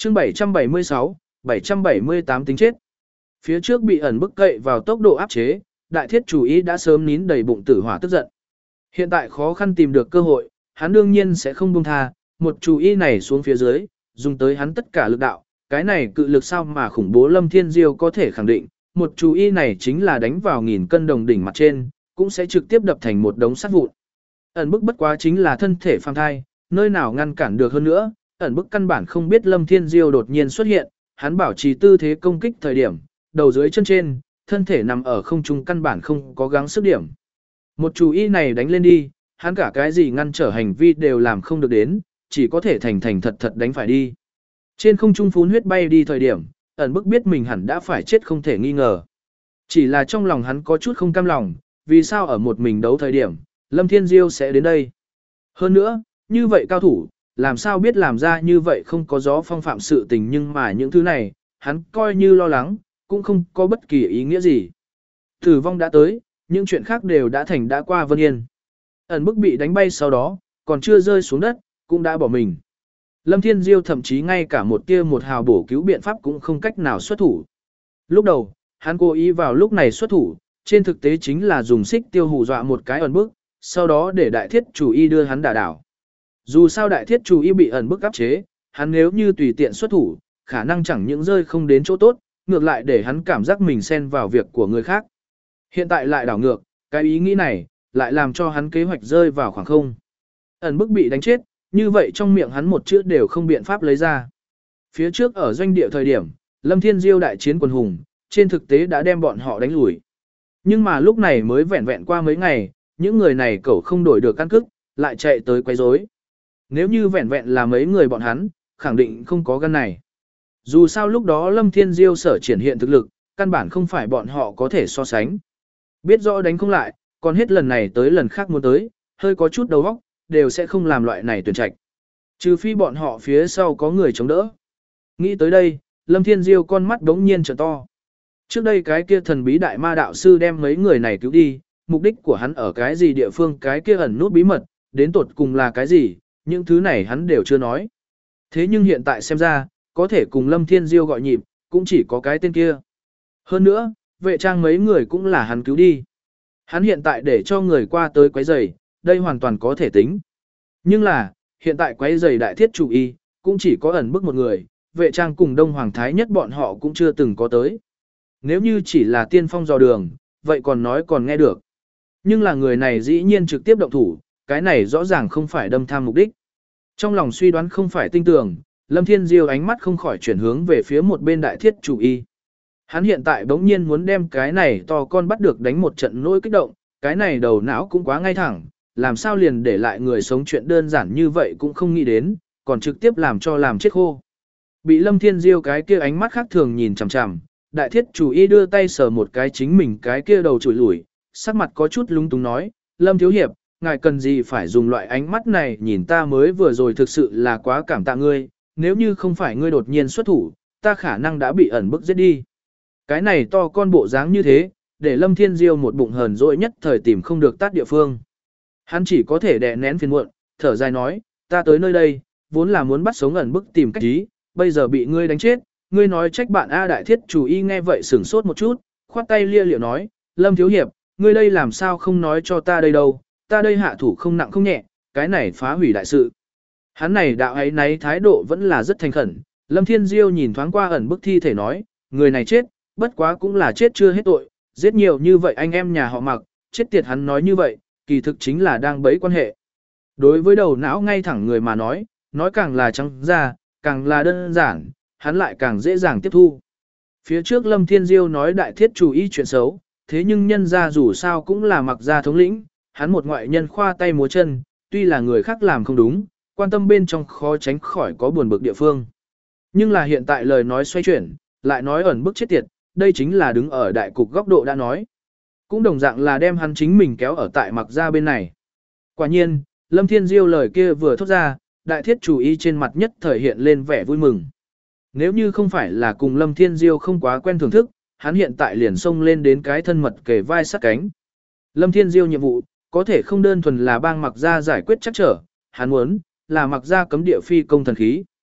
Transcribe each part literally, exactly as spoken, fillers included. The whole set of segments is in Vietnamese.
chương bảy trăm bảy mươi sáu, bảy trăm bảy mươi tám tính chết. Phía trước bị ẩn bức cậy vào tốc độ áp chế, đại thiết chủ ý đã sớm nín đầy bụng tử hỏa tức giận. Hiện tại khó khăn tìm được cơ hội, hắn đương nhiên sẽ không buông tha, một chủ ý này xuống phía dưới, dùng tới hắn tất cả lực đạo, cái này cự lực sao mà khủng bố Lâm Thiên Diêu có thể khẳng định, một chủ ý này chính là đánh vào nghìn cân đồng đỉnh mặt trên, cũng sẽ trực tiếp đập thành một đống sắt vụn. Ẩn bức bất quá chính là thân thể phàm thai, nơi nào ngăn cản được hơn nữa, ẩn bức căn bản không biết Lâm Thiên Diêu đột nhiên xuất hiện, hắn bảo trì tư thế công kích thời điểm, đầu dưới chân trên, thân thể nằm ở không trung căn bản không có gắng sức điểm. Một chủ ý này đánh lên đi, hắn cả cái gì ngăn trở hành vi đều làm không được đến, chỉ có thể thành thành thật thật đánh phải đi. Trên không trung phun huyết bay đi thời điểm, ẩn bức biết mình hẳn đã phải chết không thể nghi ngờ. Chỉ là trong lòng hắn có chút không cam lòng, vì sao ở một mình đấu thời điểm, Lâm Thiên Diêu sẽ đến đây. Hơn nữa, như vậy cao thủ, làm sao biết làm ra như vậy không có gió phong phạm sự tình, nhưng mà những thứ này, hắn coi như lo lắng, cũng không có bất kỳ ý nghĩa gì. Tử vong đã tới, những chuyện khác đều đã thành đã qua vân yên. Ẩn bức bị đánh bay sau đó, còn chưa rơi xuống đất, cũng đã bỏ mình. Lâm Thiên Diêu thậm chí ngay cả một tia một hào bổ cứu biện pháp cũng không cách nào xuất thủ. Lúc đầu, hắn cố ý vào lúc này xuất thủ, trên thực tế chính là dùng xích tiêu hù dọa một cái ẩn bức, sau đó để đại thiết chủ y đưa hắn đả đảo. Dù sao đại thiết chủ y bị ẩn bức áp chế, hắn nếu như tùy tiện xuất thủ, khả năng chẳng những rơi không đến chỗ tốt, ngược lại để hắn cảm giác mình xen vào việc của người khác. Hiện tại lại đảo ngược, cái ý nghĩ này, lại làm cho hắn kế hoạch rơi vào khoảng không. Ẩn bức bị đánh chết, như vậy trong miệng hắn một chữ đều không biện pháp lấy ra. Phía trước ở doanh địa thời điểm, Lâm Thiên Diêu đại chiến quần hùng, trên thực tế đã đem bọn họ đánh lùi. Nhưng mà lúc này mới vẹn vẹn qua mấy ngày, những người này cẩu không đổi được căn cức, lại chạy tới quấy rối. Nếu như vẹn vẹn là mấy người bọn hắn, khẳng định không có gan này. Dù sao lúc đó Lâm Thiên Diêu sở triển hiện thực lực, căn bản không phải bọn họ có thể so sánh. Biết rõ đánh không lại, còn hết lần này tới lần khác muốn tới, hơi có chút đầu óc, đều sẽ không làm loại này tuyển trạch. Trừ phi bọn họ phía sau có người chống đỡ. Nghĩ tới đây, Lâm Thiên Diêu con mắt đống nhiên trợn to. Trước đây cái kia thần bí đại ma đạo sư đem mấy người này cứu đi, mục đích của hắn ở cái gì địa phương, cái kia ẩn nút bí mật, đến tột cùng là cái gì, những thứ này hắn đều chưa nói. Thế nhưng hiện tại xem ra, có thể cùng Lâm Thiên Diêu gọi nhịp, cũng chỉ có cái tên kia. Hơn nữa, vệ trang mấy người cũng là hắn cứu đi. Hắn hiện tại để cho người qua tới quấy rầy, đây hoàn toàn có thể tính. Nhưng là, hiện tại quấy rầy đại thiết chủ y, cũng chỉ có ẩn bức một người, vệ trang cùng Đông Hoàng Thái nhất bọn họ cũng chưa từng có tới. Nếu như chỉ là tiên phong dò đường, vậy còn nói còn nghe được. Nhưng là người này dĩ nhiên trực tiếp động thủ, cái này rõ ràng không phải đâm tham mục đích. Trong lòng suy đoán không phải tinh tường, Lâm Thiên Diêu ánh mắt không khỏi chuyển hướng về phía một bên đại thiết chủ y. Hắn hiện tại bỗng nhiên muốn đem cái này to con bắt được đánh một trận nỗi kích động, cái này đầu não cũng quá ngay thẳng, làm sao liền để lại người sống chuyện đơn giản như vậy cũng không nghĩ đến, còn trực tiếp làm cho làm chết khô. Bị Lâm Thiên Diêu cái kia ánh mắt khác thường nhìn chằm chằm, đại thiết chủ y đưa tay sờ một cái chính mình cái kia đầu chùi lủi, sắc mặt có chút lung túng nói, Lâm Thiếu Hiệp, ngài cần gì phải dùng loại ánh mắt này nhìn ta, mới vừa rồi thực sự là quá cảm tạ ngươi, nếu như không phải ngươi đột nhiên xuất thủ, ta khả năng đã bị ẩn bức giết đi. Cái này to con bộ dáng như thế, để Lâm Thiên Diêu một bụng hờn dỗi nhất thời tìm không được tát địa phương. Hắn chỉ có thể đè nén phiền muộn, thở dài nói, ta tới nơi đây, vốn là muốn bắt sống ẩn bức tìm cách ý, bây giờ bị ngươi đánh chết, ngươi nói trách bạn A. Đại thiết chủ y nghe vậy sửng sốt một chút, khoát tay lia liệu nói, Lâm Thiếu Hiệp, ngươi đây làm sao không nói cho ta đây đâu, ta đây hạ thủ không nặng không nhẹ, cái này phá hủy đại sự. Hắn này đạo ấy nấy thái độ vẫn là rất thành khẩn, Lâm Thiên Diêu nhìn thoáng qua ẩn bức thi thể nói, người này chết, bất quá cũng là chết chưa hết tội, giết nhiều như vậy anh em nhà họ Mặc, chết tiệt hắn nói như vậy, kỳ thực chính là đang bấy quan hệ. Đối với đầu não ngay thẳng người mà nói, nói càng là trắng ra, càng là đơn giản, hắn lại càng dễ dàng tiếp thu. Phía trước Lâm Thiên Diêu nói đại thiết chủ ý chuyện xấu, thế nhưng nhân ra dù sao cũng là Mặc gia thống lĩnh, hắn một ngoại nhân khoa tay múa chân, tuy là người khác làm không đúng, quan tâm bên trong khó tránh khỏi có buồn bực địa phương. Nhưng là hiện tại lời nói xoay chuyển, lại nói ẩn bức chết tiệt, đây chính là đứng ở đại cục góc độ đã nói. Cũng đồng dạng là đem hắn chính mình kéo ở tại Mặc gia bên này. Quả nhiên, Lâm Thiên Diêu lời kia vừa thốt ra, đại thiết chủ ý trên mặt nhất thời hiện lên vẻ vui mừng. Nếu như không phải là cùng Lâm Thiên Diêu không quá quen thưởng thức, hắn hiện tại liền xông lên đến cái thân mật kề vai sát cánh. Lâm Thiên Diêu nhiệm vụ, có thể không đơn thuần là bang Mặc gia giải quyết chắc trở, hắn muốn là Mặc gia cấm địa phi công thần khí.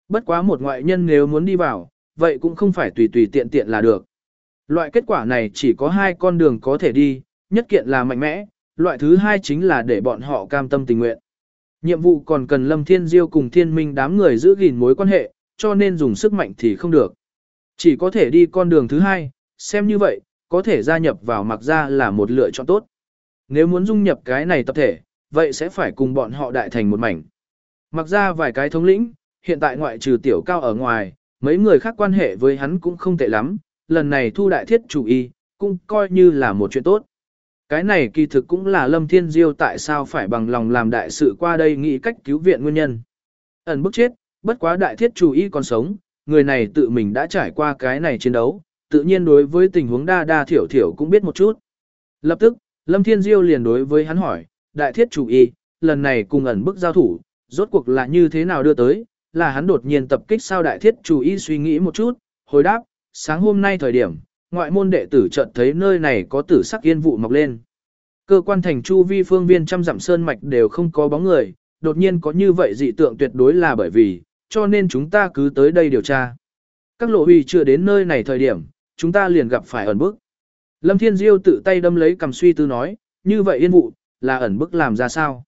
Bất quá một ngoại nhân nếu muốn đi vào, vậy cũng không phải tùy tùy tiện tiện là được. Loại kết quả này chỉ có hai con đường có thể đi, nhất kiện là mạnh mẽ, loại thứ hai chính là để bọn họ cam tâm tình nguyện. Nhiệm vụ còn cần Lâm Thiên Diêu cùng Thiên Minh đám người giữ gìn mối quan hệ, cho nên dùng sức mạnh thì không được. Chỉ có thể đi con đường thứ hai, xem như vậy, có thể gia nhập vào Mạc Gia là một lựa chọn tốt. Nếu muốn dung nhập cái này tập thể, vậy sẽ phải cùng bọn họ đại thành một mảnh. Mạc Gia vài cái thống lĩnh, hiện tại ngoại trừ Tiểu Cao ở ngoài, mấy người khác quan hệ với hắn cũng không tệ lắm, lần này thu đại thiết chủ y, cũng coi như là một chuyện tốt. Cái này kỳ thực cũng là Lâm Thiên Diêu tại sao phải bằng lòng làm đại sự qua đây nghĩ cách cứu viện nguyên nhân. Ẩn bức chết, bất quá đại thiết chủ y còn sống, người này tự mình đã trải qua cái này chiến đấu, tự nhiên đối với tình huống đa đa thiểu thiểu cũng biết một chút. Lập tức, Lâm Thiên Diêu liền đối với hắn hỏi, đại thiết chủ y, lần này cùng ẩn bức giao thủ, rốt cuộc là như thế nào đưa tới, là hắn đột nhiên tập kích sao đại thiết chủ y suy nghĩ một chút, hồi đáp, sáng hôm nay thời điểm, ngoại môn đệ tử chợt thấy nơi này có tử sắc yên vụ mọc lên. Cơ quan thành chu vi phương viên trăm dặm sơn mạch đều không có bóng người, đột nhiên có như vậy dị tượng tuyệt đối là bởi vì, cho nên chúng ta cứ tới đây điều tra. Các lộ huy chưa đến nơi này thời điểm, chúng ta liền gặp phải ẩn bức. Lâm Thiên Diêu tự tay đâm lấy cầm suy tư nói, như vậy yên vụ, là ẩn bức làm ra sao?